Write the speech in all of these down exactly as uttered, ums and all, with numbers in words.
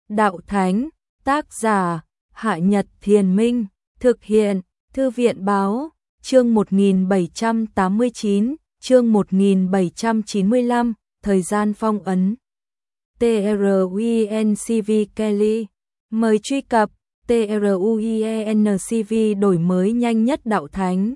Đạo Thánh, tác giả, Hạ Nhật Thiền Minh, thực hiện, Thư viện Báo, chương một nghìn bảy trăm tám mươi chín, chương một nghìn bảy trăm chín mươi lăm, thời gian phong ấn. truencv Kelly, mời truy cập, truencv đổi mới nhanh nhất Đạo Thánh.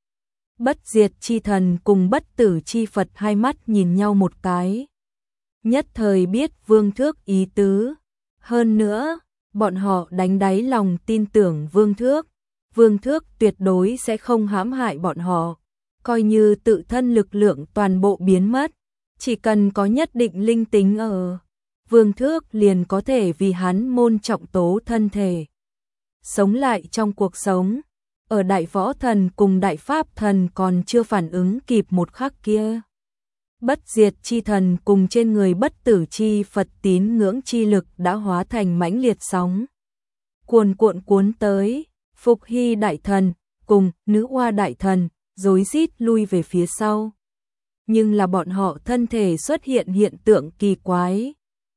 Bất diệt chi thần cùng bất tử chi Phật hai mắt nhìn nhau một cái. Nhất thời biết Vương Thước ý tứ. Hơn nữa, bọn họ đánh đáy lòng tin tưởng Vương Thước. Vương Thước tuyệt đối sẽ không hãm hại bọn họ. Coi như tự thân lực lượng toàn bộ biến mất. Chỉ cần có nhất định linh tính ở, Vương Thước liền có thể vì hắn môn trọng tố thân thể. Sống lại trong cuộc sống. Ở Đại Võ Thần cùng Đại Pháp Thần còn chưa phản ứng kịp một khắc kia. Bất diệt chi thần cùng trên người bất tử chi Phật tín ngưỡng chi lực đã hóa thành mãnh liệt sóng. Cuồn cuộn cuốn tới, Phục Hy Đại Thần cùng Nữ Hoa Đại Thần rối rít lui về phía sau. Nhưng là bọn họ thân thể xuất hiện hiện tượng kỳ quái.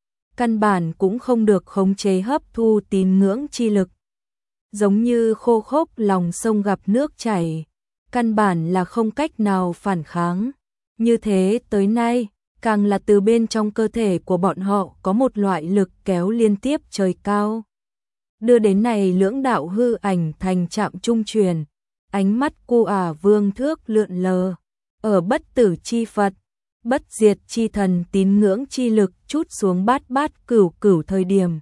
Căn bản cũng không được khống chế hấp thu tín ngưỡng chi lực. Giống như khô khốc lòng sông gặp nước chảy, căn bản là không cách nào phản kháng. Như thế tới nay, càng là từ bên trong cơ thể của bọn họ có một loại lực kéo liên tiếp trời cao. Đưa đến này lưỡng đạo hư ảnh thành trạm trung truyền, ánh mắt cu ả Vương Thước lượn lờ. Ở bất tử chi Phật, bất diệt chi thần tín ngưỡng chi lực chút xuống bát bát cửu cửu thời điểm.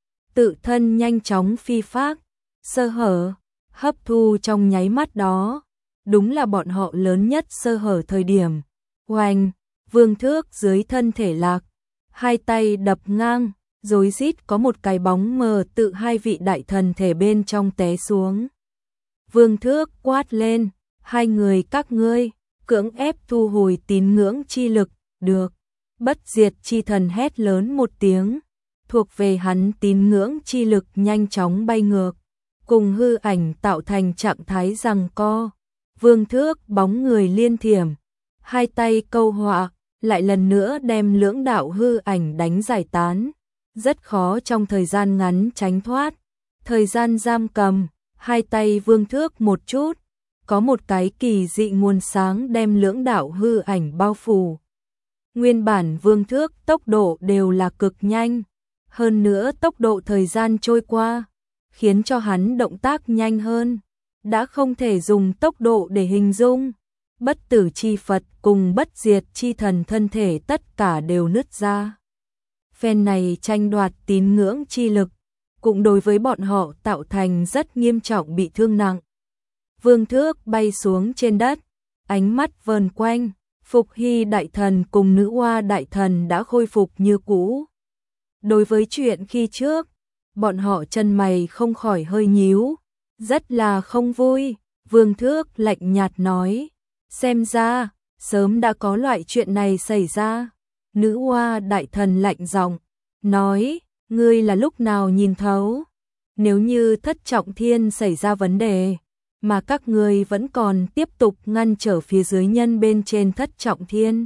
Tự thân nhanh chóng phi phác. Sơ hở, hấp thu trong nháy mắt đó, đúng là bọn họ lớn nhất sơ hở thời điểm. Oanh, Vương Thước dưới thân thể lạc, hai tay đập ngang, rối rít có một cái bóng mờ tự hai vị đại thần thể bên trong té xuống. Vương Thước quát lên, hai người các ngươi, cưỡng ép thu hồi tín ngưỡng chi lực, được. Bất diệt chi thần hét lớn một tiếng, thuộc về hắn tín ngưỡng chi lực nhanh chóng bay ngược. Cùng hư ảnh tạo thành trạng thái giằng co. Vương Thước bóng người liên thiểm, hai tay câu họa, lại lần nữa đem lưỡng đạo hư ảnh đánh giải tán. Rất khó trong thời gian ngắn tránh thoát. Thời gian giam cầm, hai tay Vương Thước một chút, có một cái kỳ dị nguồn sáng đem lưỡng đạo hư ảnh bao phủ. Nguyên bản Vương Thước tốc độ đều là cực nhanh, hơn nữa tốc độ thời gian trôi qua khiến cho hắn động tác nhanh hơn, đã không thể dùng tốc độ để hình dung. Bất tử chi Phật cùng bất diệt chi thần thân thể tất cả đều nứt ra. Phen này tranh đoạt tín ngưỡng chi lực, cũng đối với bọn họ tạo thành rất nghiêm trọng bị thương nặng. Vương Thước bay xuống trên đất, ánh mắt vờn quanh, Phục Hy Đại Thần cùng Nữ Hoa Đại Thần đã khôi phục như cũ. Đối với chuyện khi trước, bọn họ chân mày không khỏi hơi nhíu, rất là không vui. Vương Thước lạnh nhạt nói, xem ra, sớm đã có loại chuyện này xảy ra. Nữ Hoa Đại Thần lạnh giọng, nói, ngươi là lúc nào nhìn thấu? Nếu như Thất Trọng Thiên xảy ra vấn đề, mà các ngươi vẫn còn tiếp tục ngăn trở phía dưới nhân bên trên Thất Trọng Thiên,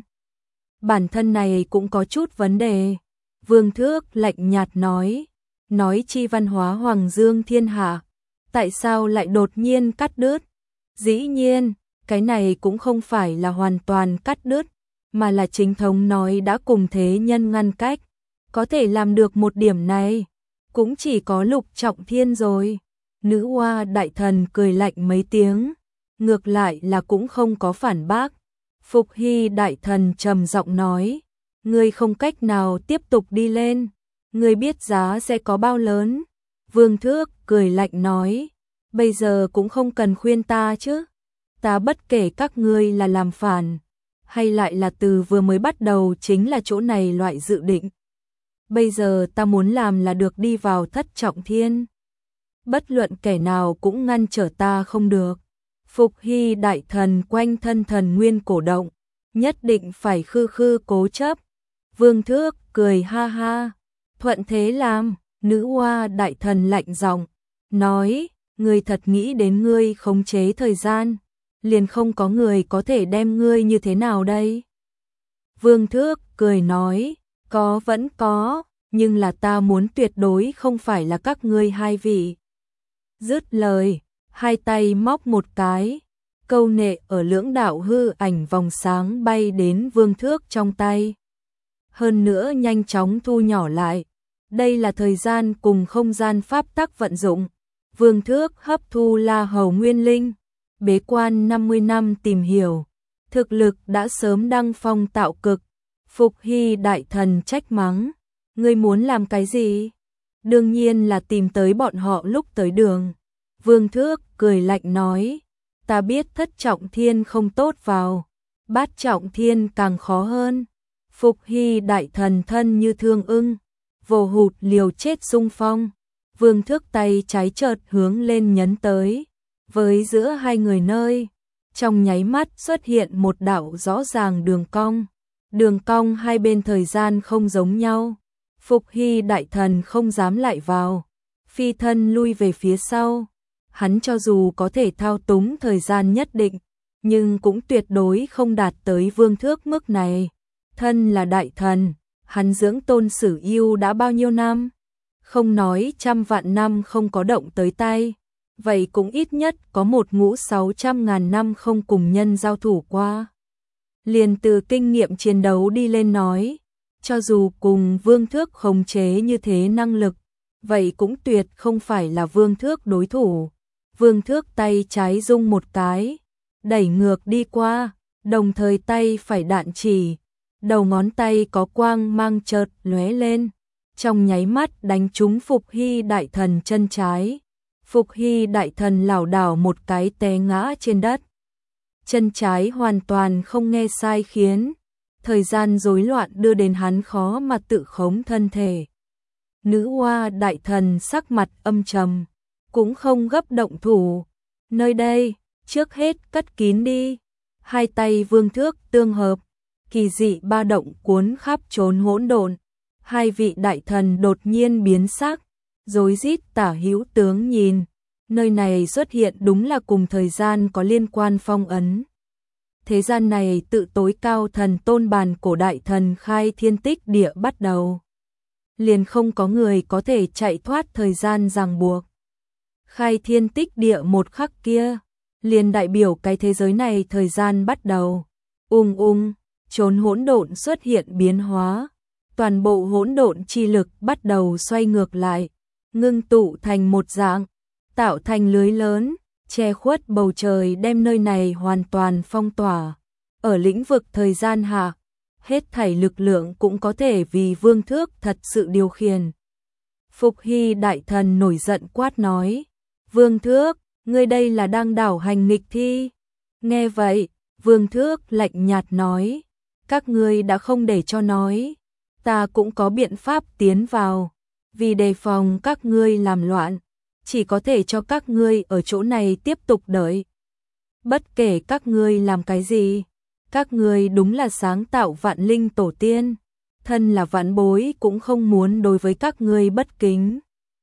bản thân này cũng có chút vấn đề. Vương Thước lạnh nhạt nói, nói chi văn hóa Hoàng Dương thiên hạ, tại sao lại đột nhiên cắt đứt? Dĩ nhiên, cái này cũng không phải là hoàn toàn cắt đứt, mà là chính thống nói đã cùng thế nhân ngăn cách. Có thể làm được một điểm này, cũng chỉ có Lục Trọng Thiên rồi. Nữ Hoa Đại Thần cười lạnh mấy tiếng, ngược lại là cũng không có phản bác. Phục Hy Đại Thần trầm giọng nói, ngươi không cách nào tiếp tục đi lên. Ngươi biết giá sẽ có bao lớn? Vương Thước cười lạnh nói, bây giờ cũng không cần khuyên ta chứ. Ta bất kể các ngươi là làm phản, hay lại là từ vừa mới bắt đầu chính là chỗ này loại dự định. Bây giờ ta muốn làm là được đi vào Thất Trọng Thiên. Bất luận kẻ nào cũng ngăn trở ta không được. Phục Hy Đại Thần quanh thân thần nguyên cổ động, nhất định phải khư khư cố chấp. Vương Thước cười ha ha, thuận thế làm. Nữ Hoa Đại Thần lạnh giọng, nói, ngươi thật nghĩ đến ngươi khống chế thời gian, liền không có người có thể đem ngươi như thế nào đây? Vương Thước cười nói, có vẫn có, nhưng là ta muốn tuyệt đối không phải là các ngươi hai vị. Dứt lời, hai tay móc một cái, câu nệ ở lưỡng đạo hư ảnh vòng sáng bay đến Vương Thước trong tay. Hơn nữa nhanh chóng thu nhỏ lại. Đây là thời gian cùng không gian pháp tắc vận dụng. Vương Thước hấp thu La Hầu Nguyên Linh, bế quan năm mươi năm tìm hiểu, thực lực đã sớm đăng phong tạo cực. Phục Hy đại thần trách mắng, ngươi muốn làm cái gì? Đương nhiên là tìm tới bọn họ lúc tới đường. Vương Thước cười lạnh nói, ta biết thất trọng thiên không tốt vào, bát trọng thiên càng khó hơn. Phục Hy đại thần thân như thương ưng, vồ hụt liều chết xung phong. Vương Thước tay trái chợt hướng lên nhấn tới, với giữa hai người nơi, trong nháy mắt xuất hiện một đạo rõ ràng đường cong. Đường cong hai bên thời gian không giống nhau. Phục Hy đại thần không dám lại vào, phi thân lui về phía sau. Hắn cho dù có thể thao túng thời gian nhất định, nhưng cũng tuyệt đối không đạt tới Vương Thước mức này. Thân là đại thần, hắn dưỡng Tôn Sử Yêu đã bao nhiêu năm? Không nói trăm vạn năm không có động tới tay, vậy cũng ít nhất có một ngũ sáu trăm ngàn năm không cùng nhân giao thủ qua. Liền từ kinh nghiệm chiến đấu đi lên nói, cho dù cùng Vương Thước khống chế như thế năng lực, vậy cũng tuyệt không phải là Vương Thước đối thủ. Vương Thước tay trái rung một cái, đẩy ngược đi qua, đồng thời tay phải đạn chỉ, đầu ngón tay có quang mang chợt lóe lên, trong nháy mắt đánh trúng Phục Hy đại thần chân trái. Phục Hy đại thần lảo đảo một cái té ngã trên đất. Chân trái hoàn toàn không nghe sai khiến, thời gian rối loạn đưa đến hắn khó mà tự khống thân thể. Nữ Hoa đại thần sắc mặt âm trầm, cũng không gấp động thủ. Nơi đây, trước hết cất kín đi. Hai tay Vương Thước tương hợp, kỳ dị ba động cuốn khắp trốn hỗn độn. Hai vị đại thần đột nhiên biến sắc, rối rít tả hữu tướng nhìn. Nơi này xuất hiện đúng là cùng thời gian có liên quan phong ấn. Thế gian này tự tối cao thần tôn bàn cổ đại thần khai thiên tích địa bắt đầu. Liền không có người có thể chạy thoát thời gian ràng buộc. Khai thiên tích địa một khắc kia, liền đại biểu cái thế giới này thời gian bắt đầu. Ung ung, chốn hỗn độn xuất hiện biến hóa. Toàn bộ hỗn độn chi lực bắt đầu xoay ngược lại, ngưng tụ thành một dạng, tạo thành lưới lớn, che khuất bầu trời đem nơi này hoàn toàn phong tỏa. Ở lĩnh vực thời gian hạ, hết thảy lực lượng cũng có thể vì Vương Thước thật sự điều khiển. Phục Hy đại thần nổi giận quát nói, Vương Thước, ngươi đây là đang đảo hành nghịch thi. Nghe vậy, Vương Thước lạnh nhạt nói, các ngươi đã không để cho nói, ta cũng có biện pháp tiến vào, vì đề phòng các ngươi làm loạn, chỉ có thể cho các ngươi ở chỗ này tiếp tục đợi. Bất kể các ngươi làm cái gì, các ngươi đúng là sáng tạo vạn linh tổ tiên, thân là vãn bối cũng không muốn đối với các ngươi bất kính.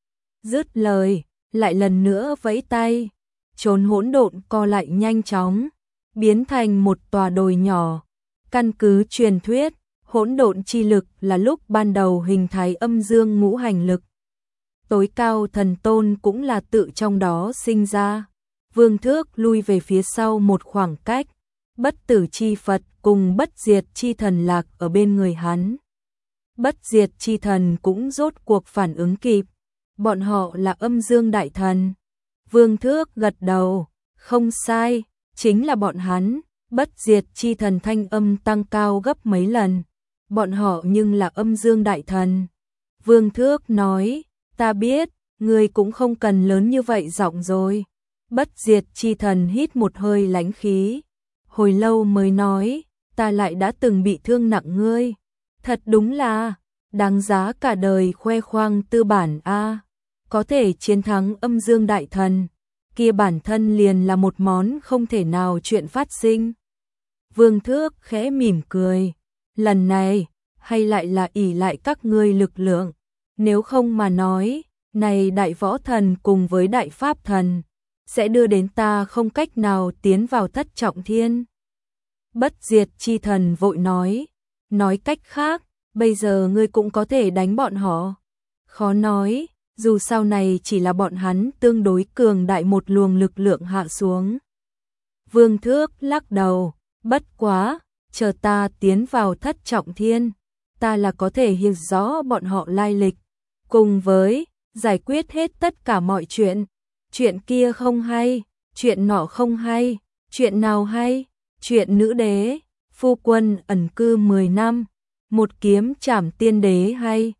Dứt lời, lại lần nữa vẫy tay, chốn hỗn độn co lại nhanh chóng, biến thành một tòa đồi nhỏ. Căn cứ truyền thuyết, hỗn độn chi lực là lúc ban đầu hình thái âm dương ngũ hành lực. Tối cao thần tôn cũng là tự trong đó sinh ra. Vương Thước lui về phía sau một khoảng cách, bất tử chi Phật cùng bất diệt chi thần lạc ở bên người hắn. Bất diệt chi thần cũng rốt cuộc phản ứng kịp, bọn họ là âm dương đại thần. Vương Thước gật đầu, không sai, chính là bọn hắn. Bất diệt chi thần thanh âm tăng cao gấp mấy lần, bọn họ nhưng là âm dương đại thần. Vương Thước nói, ta biết, ngươi cũng không cần lớn như vậy giọng rồi. Bất diệt chi thần hít một hơi lãnh khí, hồi lâu mới nói, ta lại đã từng bị thương nặng ngươi. Thật đúng là, đáng giá cả đời khoe khoang tư bản a. Có thể chiến thắng âm dương đại thần, kia bản thân liền là một món không thể nào chuyện phát sinh. Vương Thước khẽ mỉm cười, lần này, hay lại là ỷ lại các ngươi lực lượng, nếu không mà nói, này đại võ thần cùng với đại pháp thần, sẽ đưa đến ta không cách nào tiến vào thất trọng thiên. Bất diệt chi thần vội nói, nói cách khác, bây giờ ngươi cũng có thể đánh bọn họ. Khó nói, dù sau này chỉ là bọn hắn tương đối cường đại một luồng lực lượng hạ xuống. Vương Thước lắc đầu, bất quá, chờ ta tiến vào thất trọng thiên, ta là có thể hiểu rõ bọn họ lai lịch, cùng với giải quyết hết tất cả mọi chuyện. Chuyện kia không hay, chuyện nọ không hay, chuyện nào hay, chuyện nữ đế, phu quân ẩn cư mười năm, một kiếm trảm tiên đế hay.